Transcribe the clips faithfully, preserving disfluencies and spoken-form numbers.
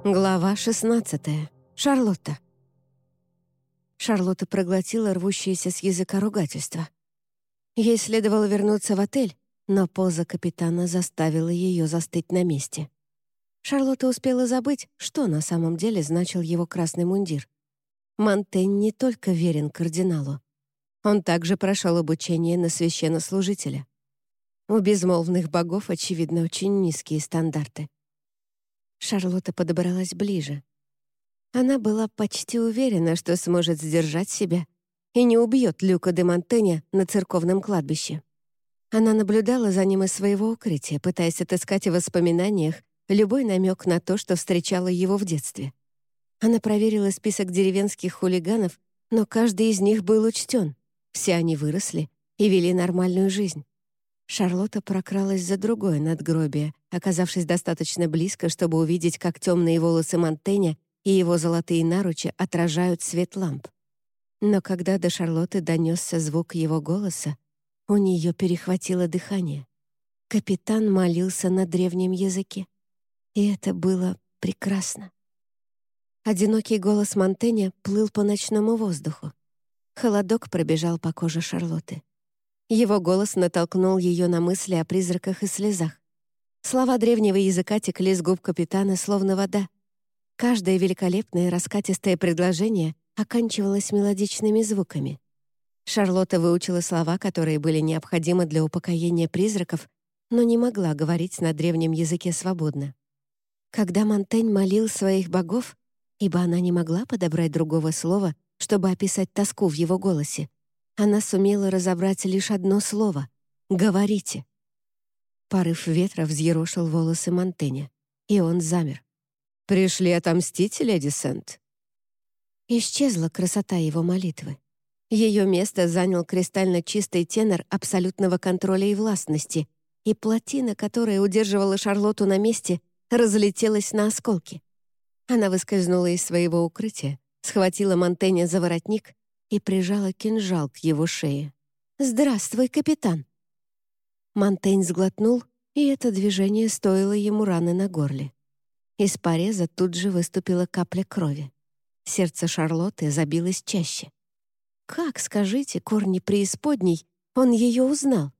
Глава шестнадцатая. Шарлотта. Шарлотта проглотила рвущееся с языка ругательство. Ей следовало вернуться в отель, но поза капитана заставила ее застыть на месте. Шарлотта успела забыть, что на самом деле значил его красный мундир. Монтень не только верен кардиналу. Он также прошел обучение на священнослужителя. У безмолвных богов, очевидно, очень низкие стандарты. Шарлотта подобралась ближе. Она была почти уверена, что сможет сдержать себя и не убьет Люка де Монтеня на церковном кладбище. Она наблюдала за ним из своего укрытия, пытаясь отыскать в воспоминаниях любой намек на то, что встречала его в детстве. Она проверила список деревенских хулиганов, но каждый из них был учтен. Все они выросли и вели нормальную жизнь. Шарлотта прокралась за другое надгробие, оказавшись достаточно близко, чтобы увидеть, как темные волосы Монтеня и его золотые наручи отражают свет ламп. Но когда до Шарлотты донесся звук его голоса, у нее перехватило дыхание. Капитан молился на древнем языке. И это было прекрасно. Одинокий голос Монтеня плыл по ночному воздуху. Холодок пробежал по коже Шарлотты. Его голос натолкнул ее на мысли о призраках и слезах. Слова древнего языка текли с губ капитана, словно вода. Каждое великолепное раскатистое предложение оканчивалось мелодичными звуками. Шарлотта выучила слова, которые были необходимы для упокоения призраков, но не могла говорить на древнем языке свободно. Когда Монтень молил своих богов, ибо она не могла подобрать другого слова, чтобы описать тоску в его голосе, она сумела разобрать лишь одно слово — «говорите». Порыв ветра взъерошил волосы Монтеня, и он замер. «Пришли отомстить, леди Сент?» Исчезла красота его молитвы. Ее место занял кристально чистый тенор абсолютного контроля и властности, и плотина, которая удерживала Шарлотту на месте, разлетелась на осколки. Она выскользнула из своего укрытия, схватила Монтеня за воротник и прижала кинжал к его шее. «Здравствуй, капитан!» Монтень сглотнул, и это движение стоило ему раны на горле. Из пореза тут же выступила капля крови. Сердце Шарлотты забилось чаще. Как, скажите, корни преисподней, он ее узнал?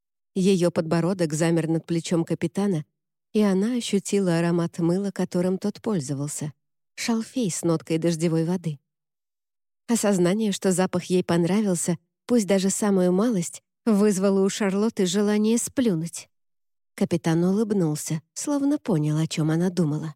Ее подбородок замер над плечом капитана, и она ощутила аромат мыла, которым тот пользовался. Шалфей с ноткой дождевой воды. Осознание, что запах ей понравился, пусть даже самую малость, вызвало у Шарлотты желание сплюнуть. Капитан улыбнулся, словно понял, о чем она думала.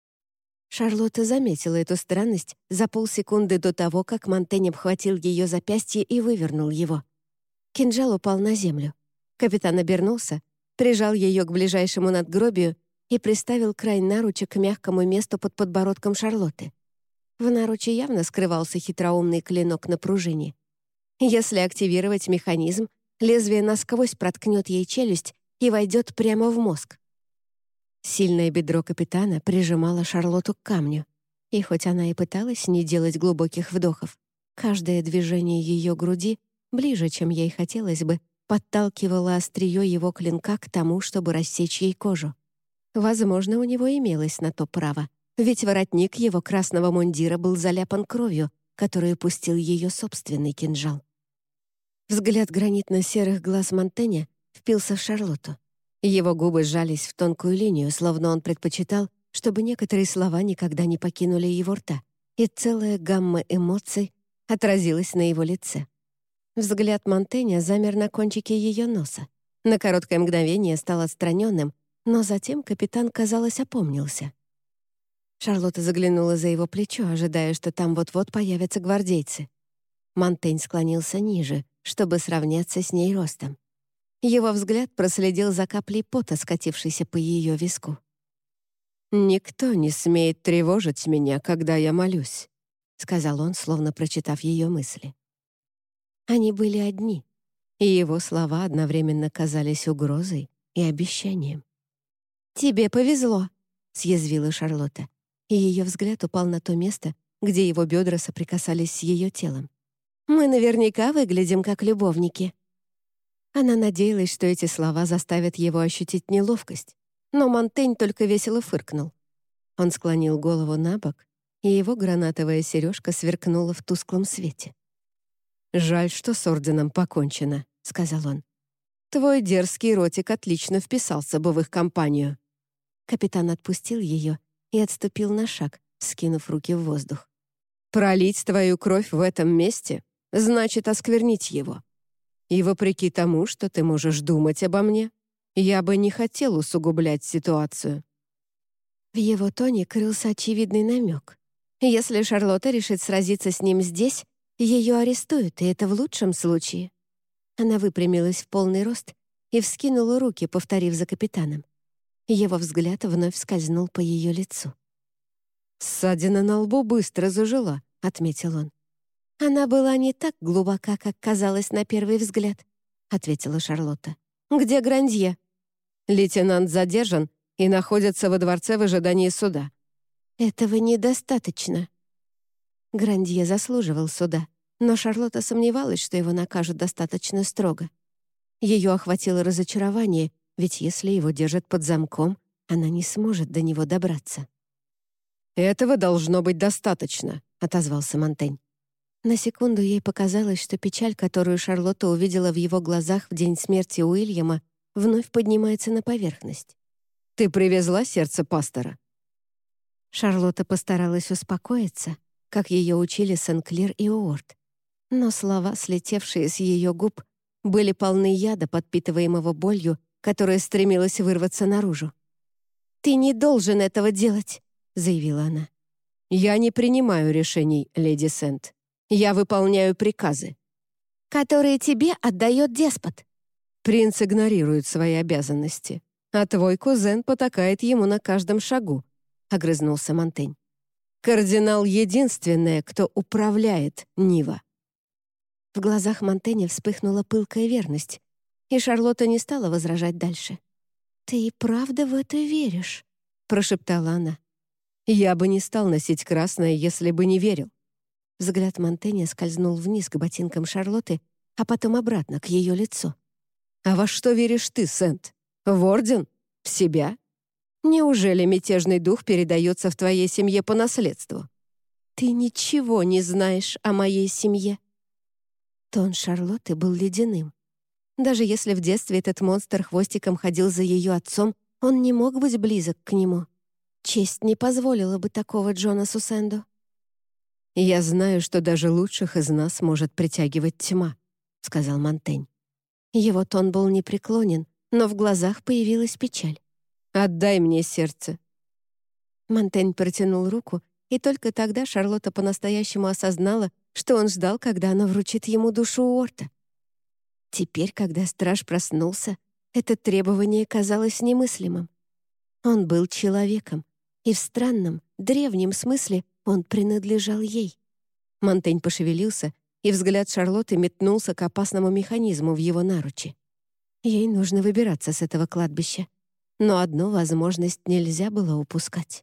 Шарлотта заметила эту странность за полсекунды до того, как Монтень обхватил ее запястье и вывернул его. Кинжал упал на землю. Капитан обернулся, прижал ее к ближайшему надгробию и приставил край наруча к мягкому месту под подбородком Шарлотты. В наруче явно скрывался хитроумный клинок на пружине. Если активировать механизм, лезвие насквозь проткнет ей челюсть и войдет прямо в мозг. Сильное бедро капитана прижимало Шарлотту к камню, и хоть она и пыталась не делать глубоких вдохов, каждое движение ее груди, ближе, чем ей хотелось бы, подталкивало острие его клинка к тому, чтобы рассечь ей кожу. Возможно, у него имелось на то право, ведь воротник его красного мундира был заляпан кровью, которую пустил ее собственный кинжал. Взгляд гранитно-серых глаз Монтеня впился в Шарлотту. Его губы сжались в тонкую линию, словно он предпочитал, чтобы некоторые слова никогда не покинули его рта, и целая гамма эмоций отразилась на его лице. Взгляд Монтеня замер на кончике ее носа. На короткое мгновение стал отстраненным, но затем капитан, казалось, опомнился. Шарлотта заглянула за его плечо, ожидая, что там вот-вот появятся гвардейцы. Монтень склонился ниже, чтобы сравняться с ней ростом. Его взгляд проследил за каплей пота, скатившейся по ее виску. «Никто не смеет тревожить меня, когда я молюсь», — сказал он, словно прочитав ее мысли. Они были одни, и его слова одновременно казались угрозой и обещанием. «Тебе повезло», — съязвила Шарлотта, и ее взгляд упал на то место, где его бедра соприкасались с ее телом. «Мы наверняка выглядим как любовники». Она надеялась, что эти слова заставят его ощутить неловкость, но Монтень только весело фыркнул. Он склонил голову на бок, и его гранатовая сережка сверкнула в тусклом свете. «Жаль, что с орденом покончено», — сказал он. «Твой дерзкий ротик отлично вписался бы в их компанию». Капитан отпустил ее и отступил на шаг, скинув руки в воздух. «Пролить твою кровь в этом месте значит осквернить его. И вопреки тому, что ты можешь думать обо мне, я бы не хотел усугублять ситуацию». В его тоне крылся очевидный намек. Если Шарлотта решит сразиться с ним здесь, ее арестуют, и это в лучшем случае. Она выпрямилась в полный рост и вскинула руки, повторив за капитаном. Его взгляд вновь скользнул по ее лицу. «Ссадина на лбу быстро зажила», — отметил он. «Она была не так глубока, как казалось на первый взгляд», — ответила Шарлотта. «Где Грандье?» «Лейтенант задержан и находится во дворце в ожидании суда». «Этого недостаточно». Грандье заслуживал суда, но Шарлотта сомневалась, что его накажут достаточно строго. Ее охватило разочарование, ведь если его держат под замком, она не сможет до него добраться. «Этого должно быть достаточно», — отозвался Монтень. На секунду ей показалось, что печаль, которую Шарлотта увидела в его глазах в день смерти Уильяма, вновь поднимается на поверхность. «Ты привезла сердце пастора?» Шарлотта постаралась успокоиться, как ее учили Сен-Клир и Уорд. Но слова, слетевшие с ее губ, были полны яда, подпитываемого болью, которая стремилась вырваться наружу. «Ты не должен этого делать», — заявила она. «Я не принимаю решений, леди Сент. Я выполняю приказы». «Которые тебе отдает деспот». «Принц игнорирует свои обязанности, а твой кузен потакает ему на каждом шагу», — огрызнулся Монтень. «Кардинал — единственное, кто управляет Нива». В глазах Монтэня вспыхнула пылкая верность, и Шарлотта не стала возражать дальше. «Ты и правда в это веришь?» — прошептала она. «Я бы не стал носить красное, если бы не верил». Взгляд Монтэня скользнул вниз к ботинкам Шарлотты, а потом обратно, к ее лицу. «А во что веришь ты, Сент? В орден? В себя? Неужели мятежный дух передается в твоей семье по наследству?» «Ты ничего не знаешь о моей семье». Тон Шарлотты был ледяным. Даже если в детстве этот монстр хвостиком ходил за ее отцом, он не мог быть близок к нему. Честь не позволила бы такого Джонасу Сэнду. «Я знаю, что даже лучших из нас может притягивать тьма», — сказал Монтень. Его тон был непреклонен, но в глазах появилась печаль. «Отдай мне сердце». Монтень протянул руку, и только тогда Шарлотта по-настоящему осознала, что он ждал, когда она вручит ему душу Уорта. Теперь, когда страж проснулся, это требование казалось немыслимым. Он был человеком, и в странном, древнем смысле он принадлежал ей. Монтень пошевелился, и взгляд Шарлотты метнулся к опасному механизму в его наруче. Ей нужно выбираться с этого кладбища. Но одну возможность нельзя было упускать.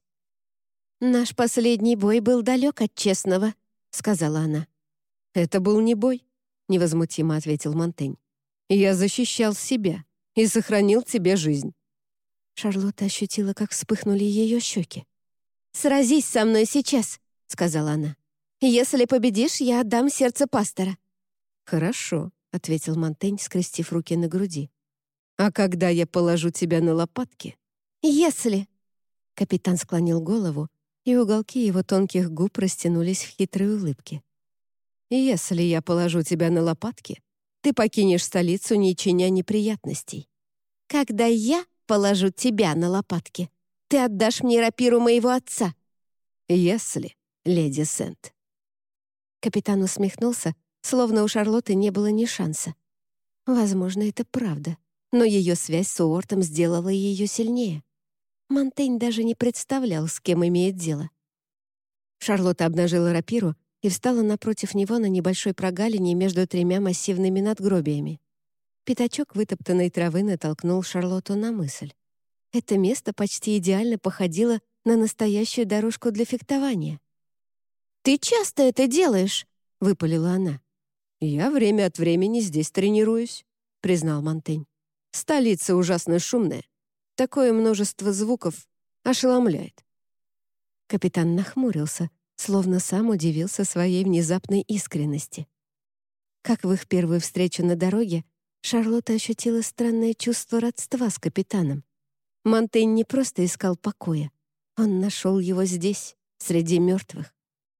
«Наш последний бой был далек от честного», — сказала она. «Это был не бой», — невозмутимо ответил Монтень. «Я защищал себя и сохранил тебе жизнь». Шарлотта ощутила, как вспыхнули ее щеки. «Сразись со мной сейчас», — сказала она. «Если победишь, я отдам сердце пастора». «Хорошо», — ответил Монтень, скрестив руки на груди. «А когда я положу тебя на лопатки?» «Если...» Капитан склонил голову, и уголки его тонких губ растянулись в хитрой улыбке. «Если я положу тебя на лопатки, ты покинешь столицу, не чиня неприятностей. Когда я положу тебя на лопатки, ты отдашь мне рапиру моего отца». «Если, леди Сент». Капитан усмехнулся, словно у Шарлотты не было ни шанса. Возможно, это правда, но ее связь с Уортом сделала ее сильнее. Монтень даже не представлял, с кем имеет дело. Шарлотта обнажила рапиру и встала напротив него на небольшой прогалине между тремя массивными надгробиями. Пятачок вытоптанной травы натолкнул Шарлотту на мысль. Это место почти идеально походило на настоящую дорожку для фехтования. «Ты часто это делаешь?» — выпалила она. «Я время от времени здесь тренируюсь», — признал Монтень. «Столица ужасно шумная. Такое множество звуков ошеломляет». Капитан нахмурился, словно сам удивился своей внезапной искренности. Как в их первую встречу на дороге, Шарлотта ощутила странное чувство родства с капитаном. Монтень не просто искал покоя, он нашел его здесь, среди мертвых.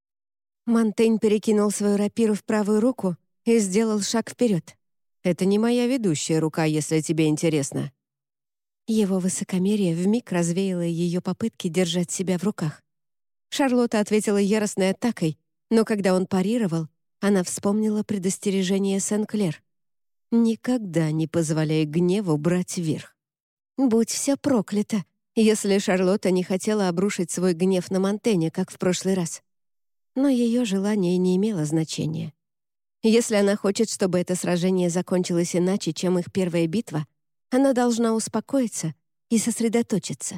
Монтень перекинул свою рапиру в правую руку и сделал шаг вперед. «Это не моя ведущая рука, если тебе интересно». Его высокомерие вмиг развеяло ее попытки держать себя в руках. Шарлотта ответила яростной атакой, но когда он парировал, она вспомнила предостережение Сен-Клер. «Никогда не позволяй гневу брать верх». Будь все проклято, если Шарлотта не хотела обрушить свой гнев на Монтэня, как в прошлый раз. Но ее желание не имело значения. Если она хочет, чтобы это сражение закончилось иначе, чем их первая битва, она должна успокоиться и сосредоточиться.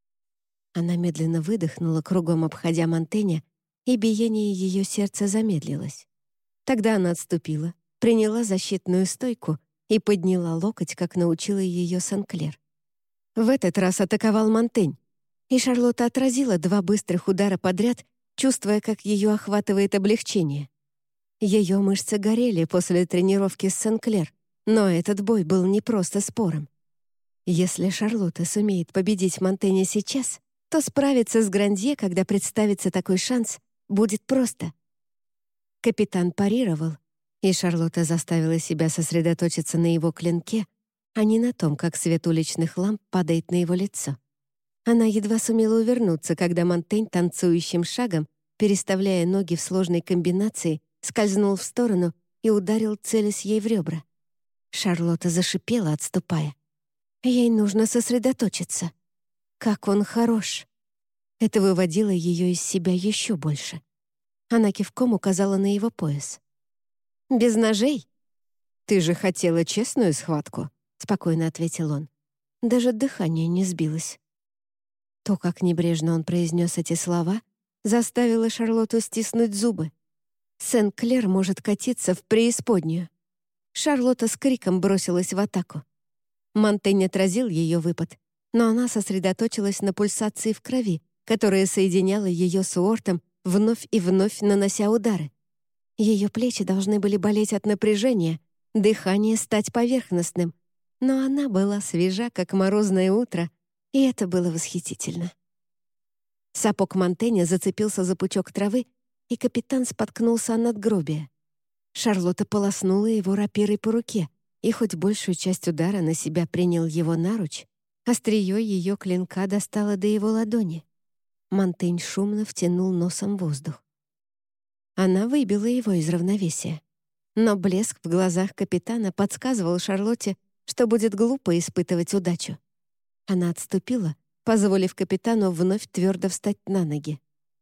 Она медленно выдохнула, кругом обходя Монтэня, и биение ее сердца замедлилось. Тогда она отступила, приняла защитную стойку и подняла локоть, как научила ее Сен-Клер. В этот раз атаковал Монтень, и Шарлотта отразила два быстрых удара подряд, чувствуя, как ее охватывает облегчение. Ее мышцы горели после тренировки с Сен-Клер, но этот бой был не просто спором. Если Шарлотта сумеет победить Монтэня сейчас, то справиться с Грандье, когда представится такой шанс, будет просто. Капитан парировал, и Шарлотта заставила себя сосредоточиться на его клинке, а не на том, как свет уличных ламп падает на его лицо. Она едва сумела увернуться, когда Монтень танцующим шагом, переставляя ноги в сложной комбинации, скользнул в сторону и ударил, целясь ей в ребра. Шарлотта зашипела, отступая. Ей нужно сосредоточиться. Как он хорош! Это выводило ее из себя еще больше. Она кивком указала на его пояс. «Без ножей?» «Ты же хотела честную схватку», — спокойно ответил он. Даже дыхание не сбилось. То, как небрежно он произнес эти слова, заставило Шарлотту стиснуть зубы. Сен-Клер может катиться в преисподнюю. Шарлотта с криком бросилась в атаку. Монтень отразил ее выпад, но она сосредоточилась на пульсации в крови, которая соединяла ее с Уортом, вновь и вновь нанося удары. Ее плечи должны были болеть от напряжения, дыхание стать поверхностным, но она была свежа, как морозное утро, и это было восхитительно. Сапог Монтэня зацепился за пучок травы, и капитан споткнулся о надгробие. Шарлотта полоснула его рапирой по руке, и хоть большую часть удара на себя принял его наруч, острие ее клинка достало до его ладони. Монтень шумно втянул носом воздух. Она выбила его из равновесия. Но блеск в глазах капитана подсказывал Шарлотте, что будет глупо испытывать удачу. Она отступила, позволив капитану вновь твердо встать на ноги.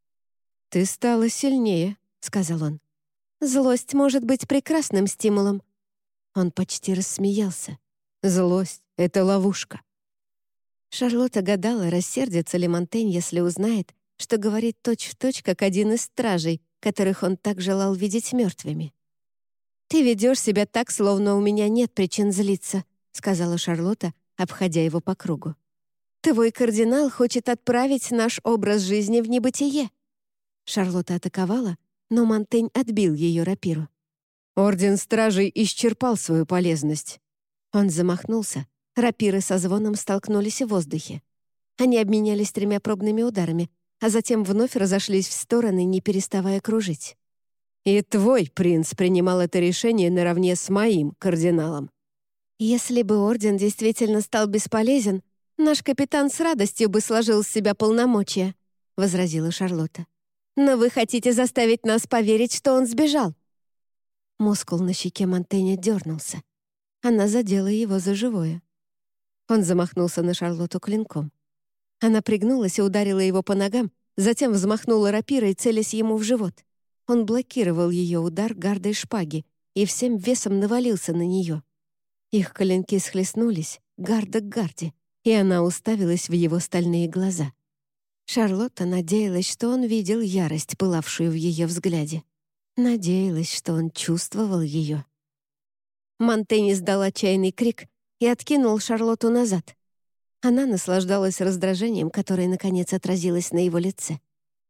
«Ты стала сильнее», — сказал он. «Злость может быть прекрасным стимулом». Он почти рассмеялся. «Злость — это ловушка». Шарлотта гадала, рассердится ли Монтень, если узнает, что говорит точь-в-точь, как один из стражей, которых он так желал видеть мертвыми. «Ты ведешь себя так, словно у меня нет причин злиться», — сказала Шарлотта, обходя его по кругу. «Твой кардинал хочет отправить наш образ жизни в небытие». Шарлотта атаковала, но Монтень отбил ее рапиру. «Орден Стражей исчерпал свою полезность». Он замахнулся, рапиры со звоном столкнулись в воздухе. Они обменялись тремя пробными ударами, а затем вновь разошлись в стороны, не переставая кружить. «И твой принц принимал это решение наравне с моим кардиналом». «Если бы орден действительно стал бесполезен, наш капитан с радостью бы сложил с себя полномочия», — возразила Шарлотта. «Но вы хотите заставить нас поверить, что он сбежал». Мускул на щеке Монтэня дернулся. Она задела его за живое. Он замахнулся на Шарлотту клинком. Она пригнулась и ударила его по ногам, затем взмахнула рапирой, целясь ему в живот. Он блокировал ее удар гардой шпаги и всем весом навалился на нее. Их коленки схлестнулись, гарда к гарде, и она уставилась в его стальные глаза. Шарлотта надеялась, что он видел ярость, пылавшую в ее взгляде. Надеялась, что он чувствовал ее. Монтень издал отчаянный крик и откинул Шарлотту назад. Она наслаждалась раздражением, которое, наконец, отразилось на его лице.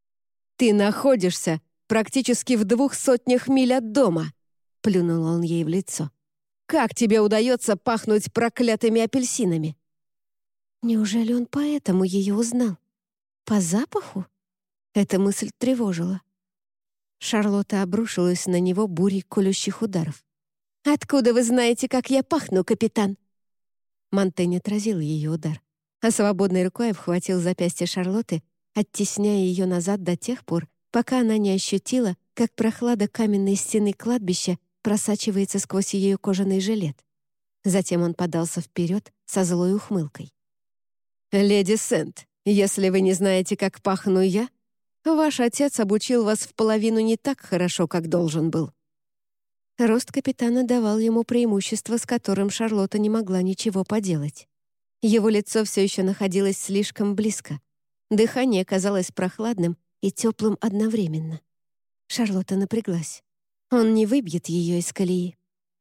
«Ты находишься практически в двух сотнях миль от дома», — плюнул он ей в лицо. «Как тебе удается пахнуть проклятыми апельсинами?» Неужели он поэтому ее узнал? По запаху? Эта мысль тревожила. Шарлотта обрушилась на него бурей колющих ударов. «Откуда вы знаете, как я пахну, капитан?» Монтень отразил ее удар, а свободной рукой обхватил запястье Шарлотты, оттесняя ее назад до тех пор, пока она не ощутила, как прохлада каменной стены кладбища просачивается сквозь ее кожаный жилет. Затем он подался вперед со злой ухмылкой. «Леди Сент, если вы не знаете, как пахну я, ваш отец обучил вас в половину не так хорошо, как должен был». Рост капитана давал ему преимущество, с которым Шарлотта не могла ничего поделать. Его лицо все еще находилось слишком близко. Дыхание казалось прохладным и теплым одновременно. Шарлотта напряглась. Он не выбьет ее из колеи.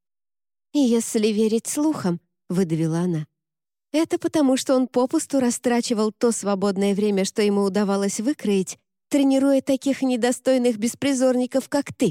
«Если верить слухам», — выдавила она, «это потому, что он попусту растрачивал то свободное время, что ему удавалось выкроить, тренируя таких недостойных беспризорников, как ты».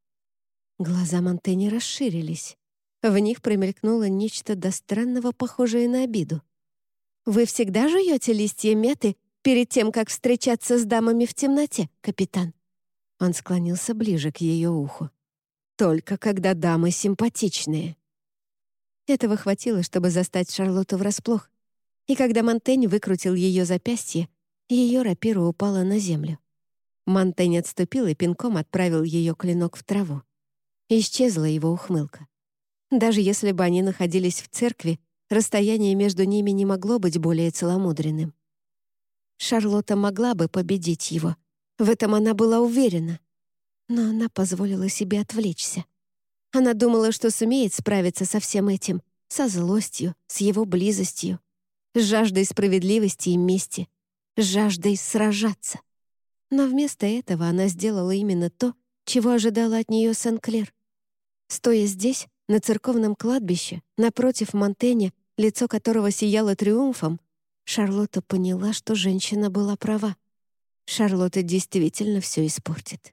Глаза Монтэни расширились. В них промелькнуло нечто до странного, похожее на обиду. «Вы всегда жуете листья мяты перед тем, как встречаться с дамами в темноте, капитан?» Он склонился ближе к ее уху. «Только когда дамы симпатичные». Этого хватило, чтобы застать Шарлотту врасплох. И когда Монтень выкрутил ее запястье, ее рапира упала на землю. Монтень отступил и пинком отправил ее клинок в траву. Исчезла его ухмылка. Даже если бы они находились в церкви, расстояние между ними не могло быть более целомудренным. Шарлотта могла бы победить его. В этом она была уверена. Но она позволила себе отвлечься. Она думала, что сумеет справиться со всем этим, со злостью, с его близостью, с жаждой справедливости и мести, с жаждой сражаться. Но вместо этого она сделала именно то, чего ожидала от нее Сен-Клер. Стоя здесь, на церковном кладбище, напротив Монтэня, лицо которого сияло триумфом, Шарлотта поняла, что женщина была права. Шарлотта действительно все испортит.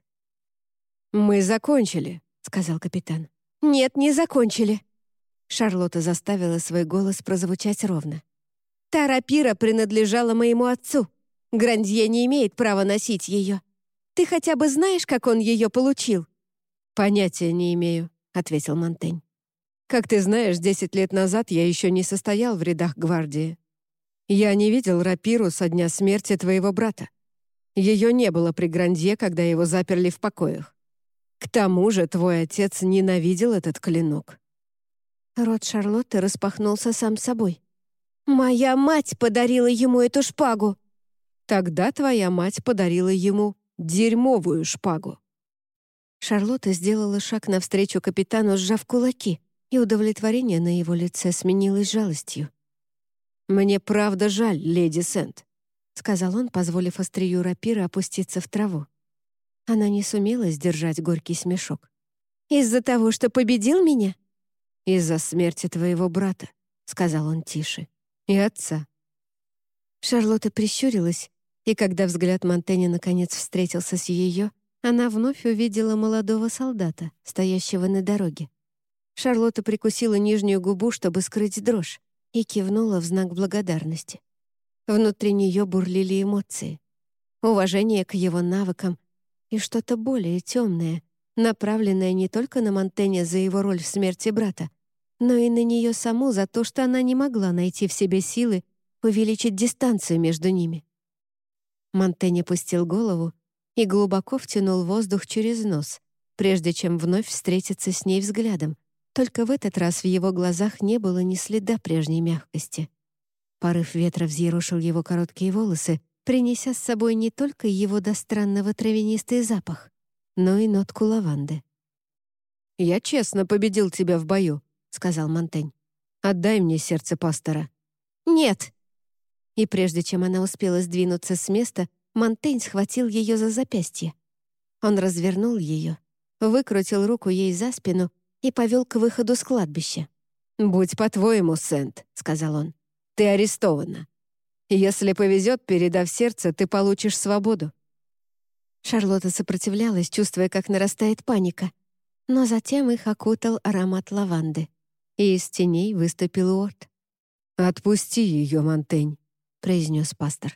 «Мы закончили», — сказал капитан. «Нет, не закончили». Шарлотта заставила свой голос прозвучать ровно. «Та рапира принадлежала моему отцу. Грандье не имеет права носить ее. Ты хотя бы знаешь, как он ее получил?» «Понятия не имею», — ответил Монтень. «Как ты знаешь, десять лет назад я еще не состоял в рядах гвардии. Я не видел рапиру со дня смерти твоего брата. Ее не было при Грандье, когда его заперли в покоях. К тому же твой отец ненавидел этот клинок». Рот Шарлотты распахнулся сам собой. «Моя мать подарила ему эту шпагу!» «Тогда твоя мать подарила ему дерьмовую шпагу». Шарлотта сделала шаг навстречу капитану, сжав кулаки, и удовлетворение на его лице сменилось жалостью. «Мне правда жаль, леди Сент», — сказал он, позволив острию рапиры опуститься в траву. Она не сумела сдержать горький смешок. «Из-за того, что победил меня?» «Из-за смерти твоего брата», — сказал он тише, — «и отца». Шарлотта прищурилась, и когда взгляд Монтэня наконец встретился с ее, она вновь увидела молодого солдата, стоящего на дороге. Шарлотта прикусила нижнюю губу, чтобы скрыть дрожь, и кивнула в знак благодарности. Внутри нее бурлили эмоции. Уважение к его навыкам и что-то более темное, направленное не только на Монтэня за его роль в смерти брата, но и на нее саму за то, что она не могла найти в себе силы увеличить дистанцию между ними. Монтень опустил голову и глубоко втянул воздух через нос, прежде чем вновь встретиться с ней взглядом. Только в этот раз в его глазах не было ни следа прежней мягкости. Порыв ветра взъерошил его короткие волосы, принеся с собой не только его до странного травянистый запах, но и нотку лаванды. «Я честно победил тебя в бою», — сказал Монтень. «Отдай мне сердце пастора». «Нет!» И прежде чем она успела сдвинуться с места, Монтень схватил ее за запястье. Он развернул ее, выкрутил руку ей за спину и повел к выходу с кладбища. «Будь по-твоему, Сент», — сказал он. «Ты арестована. Если повезет, передав сердце, ты получишь свободу». Шарлотта сопротивлялась, чувствуя, как нарастает паника. Но затем их окутал аромат лаванды, и из теней выступил Уорд. «Отпусти ее, Монтень», — произнес пастор.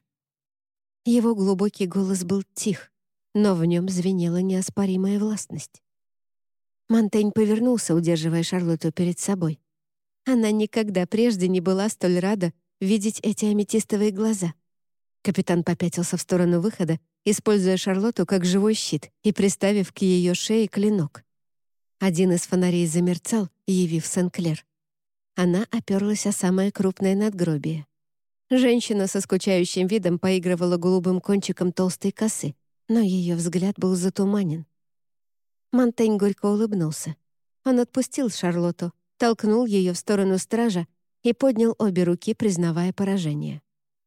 Его глубокий голос был тих, но в нем звенела неоспоримая властность. Монтень повернулся, удерживая Шарлотту перед собой. Она никогда прежде не была столь рада видеть эти аметистовые глаза. Капитан попятился в сторону выхода, используя Шарлотту как живой щит и приставив к ее шее клинок. Один из фонарей замерцал, явив Сен-Клер. Она оперлась о самое крупное надгробие. Женщина со скучающим видом поигрывала голубым кончиком толстой косы, но ее взгляд был затуманен. Монтень горько улыбнулся. Он отпустил Шарлотту, толкнул ее в сторону стража и поднял обе руки, признавая поражение.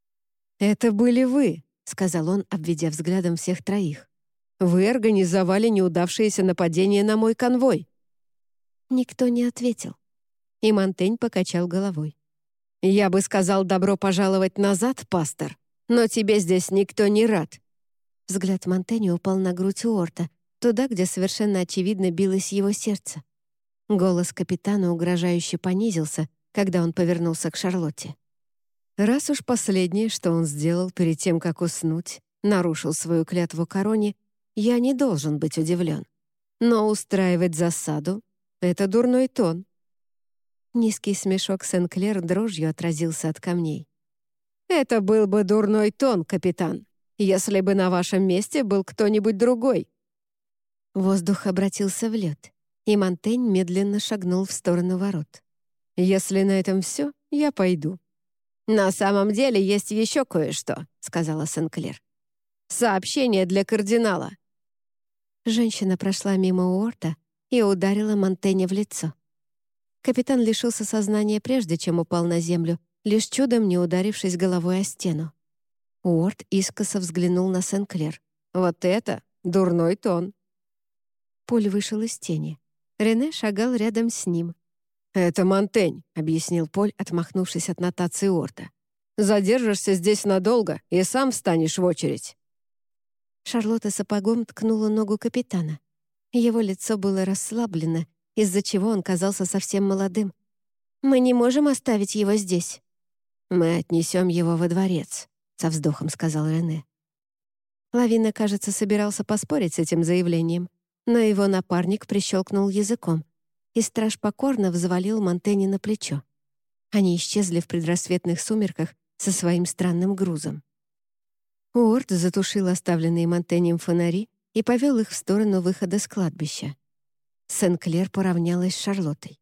«Это были вы», — сказал он, обведя взглядом всех троих. «Вы организовали неудавшееся нападение на мой конвой». Никто не ответил. И Монтень покачал головой. «Я бы сказал добро пожаловать назад, пастор, но тебе здесь никто не рад». Взгляд Монтэня упал на грудь Уорта, туда, где совершенно очевидно билось его сердце. Голос капитана угрожающе понизился, когда он повернулся к Шарлотте. Раз уж последнее, что он сделал перед тем, как уснуть, нарушил свою клятву короне, я не должен быть удивлен. Но устраивать засаду — это дурной тон. Низкий смешок Сен-Клер дрожью отразился от камней. «Это был бы дурной тон, капитан, если бы на вашем месте был кто-нибудь другой». Воздух обратился в лед, и Монтень медленно шагнул в сторону ворот. «Если на этом все, я пойду». «На самом деле есть еще кое-что», — сказала Сен-Клер. «Сообщение для кардинала». Женщина прошла мимо Уорта и ударила Монтэня в лицо. Капитан лишился сознания прежде, чем упал на землю, лишь чудом не ударившись головой о стену. Уорт искоса взглянул на Сен-Клер. «Вот это дурной тон!» Поль вышел из тени. Рене шагал рядом с ним. «Это Монтень», — объяснил Поль, отмахнувшись от нотации Уорта. «Задержишься здесь надолго и сам встанешь в очередь». Шарлотта сапогом ткнула ногу капитана. Его лицо было расслаблено, из-за чего он казался совсем молодым. «Мы не можем оставить его здесь». «Мы отнесем его во дворец», — со вздохом сказал Рене. Лавина, кажется, собирался поспорить с этим заявлением, но его напарник прищелкнул языком, и страж покорно взвалил Монтэня на плечо. Они исчезли в предрассветных сумерках со своим странным грузом. Уорд затушил оставленные Монтенем фонари и повел их в сторону выхода с кладбища. Сен-Клер поравнялась с Шарлоттой.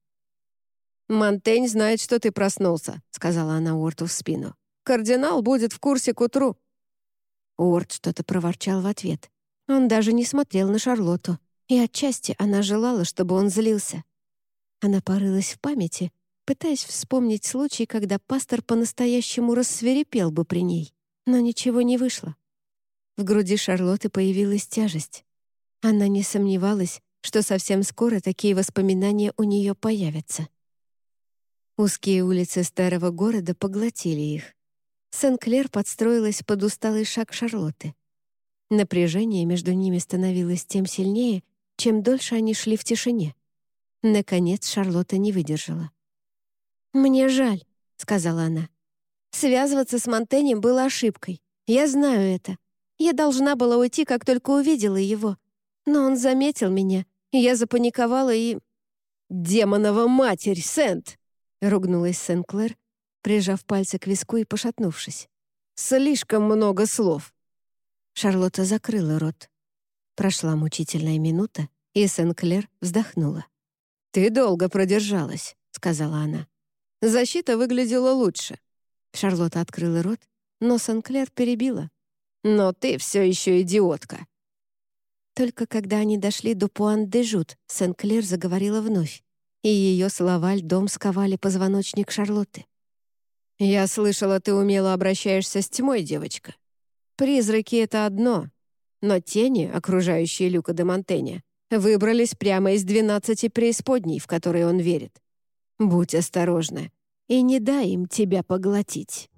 «Монтень знает, что ты проснулся», — сказала она Уорту в спину. «Кардинал будет в курсе к утру». Уорд что-то проворчал в ответ. Он даже не смотрел на Шарлотту, и отчасти она желала, чтобы он злился. Она порылась в памяти, пытаясь вспомнить случай, когда пастор по-настоящему рассвирепел бы при ней, но ничего не вышло. В груди Шарлотты появилась тяжесть. Она не сомневалась, что совсем скоро такие воспоминания у нее появятся. Узкие улицы старого города поглотили их. Сен-Клер подстроилась под усталый шаг Шарлотты. Напряжение между ними становилось тем сильнее, чем дольше они шли в тишине. Наконец Шарлотта не выдержала. «Мне жаль», — сказала она. «Связываться с Монтенем было ошибкой. Я знаю это. Я должна была уйти, как только увидела его. Но он заметил меня, и я запаниковала и...» «Демонова матерь, Сент!» — ругнулась Сен-Клер, прижав пальцы к виску и пошатнувшись. «Слишком много слов». Шарлотта закрыла рот. Прошла мучительная минута, и Сен-Клер вздохнула. «Ты долго продержалась», — сказала она. «Защита выглядела лучше». Шарлотта открыла рот, но Сен-Клер перебила. «Но ты все еще идиотка». Только когда они дошли до Пуан-де-Жут, Сен-Клер заговорила вновь, и ее слова льдом сковали позвоночник Шарлотты. «Я слышала, ты умело обращаешься с тьмой, девочка. Призраки — это одно, но тени, окружающие Люка де Монтэня, выбрались прямо из двенадцати преисподней, в которые он верит. Будь осторожна и не дай им тебя поглотить».